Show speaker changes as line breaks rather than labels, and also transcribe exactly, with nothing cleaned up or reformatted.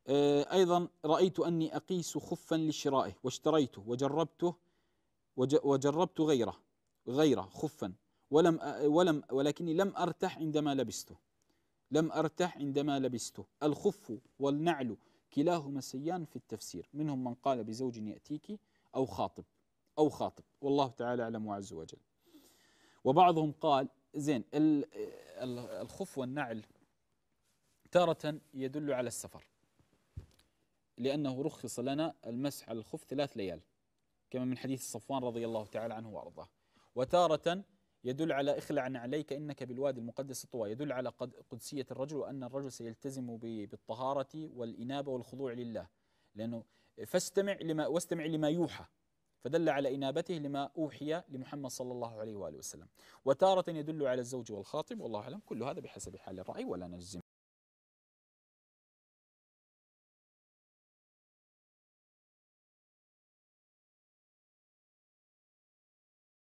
آه، أيضا رأيت أني أقيس خفا لشرائه واشتريته وجربته وج- وجربت غيره غيره خفا ولم أ- ولم ولكني لم أرتح عندما لبسته. لم أرتح عندما لبسته. الخف والنعل كلاهما سيان في التفسير، منهم من قال بزوج يأتيك أو خاطب أو خاطب، والله تعالى أعلم عز وجل. وبعضهم قال زين ال- ال- الخف والنعل تارة يدل على السفر، لأنه رخص لنا المسح على الخف ثلاث ليال كما من حديث صفوان رضي الله تعالى عنه وأرضاه. وتارة يدل على اخلع عليك إنك بالوادي المقدس طوى، يدل على قد قدسية الرجل وأن الرجل سيلتزم ب- بالطهارة والإنابة والخضوع لله، لأنه فاستمع لما واستمع لما يوحى، فدل على إنابته لما أوحي لمحمد صلى الله عليه وآله وسلم. وتارة يدل على الزوج والخاطب، والله أعلم، كل هذا بحسب حال الرأي ولا نجزم.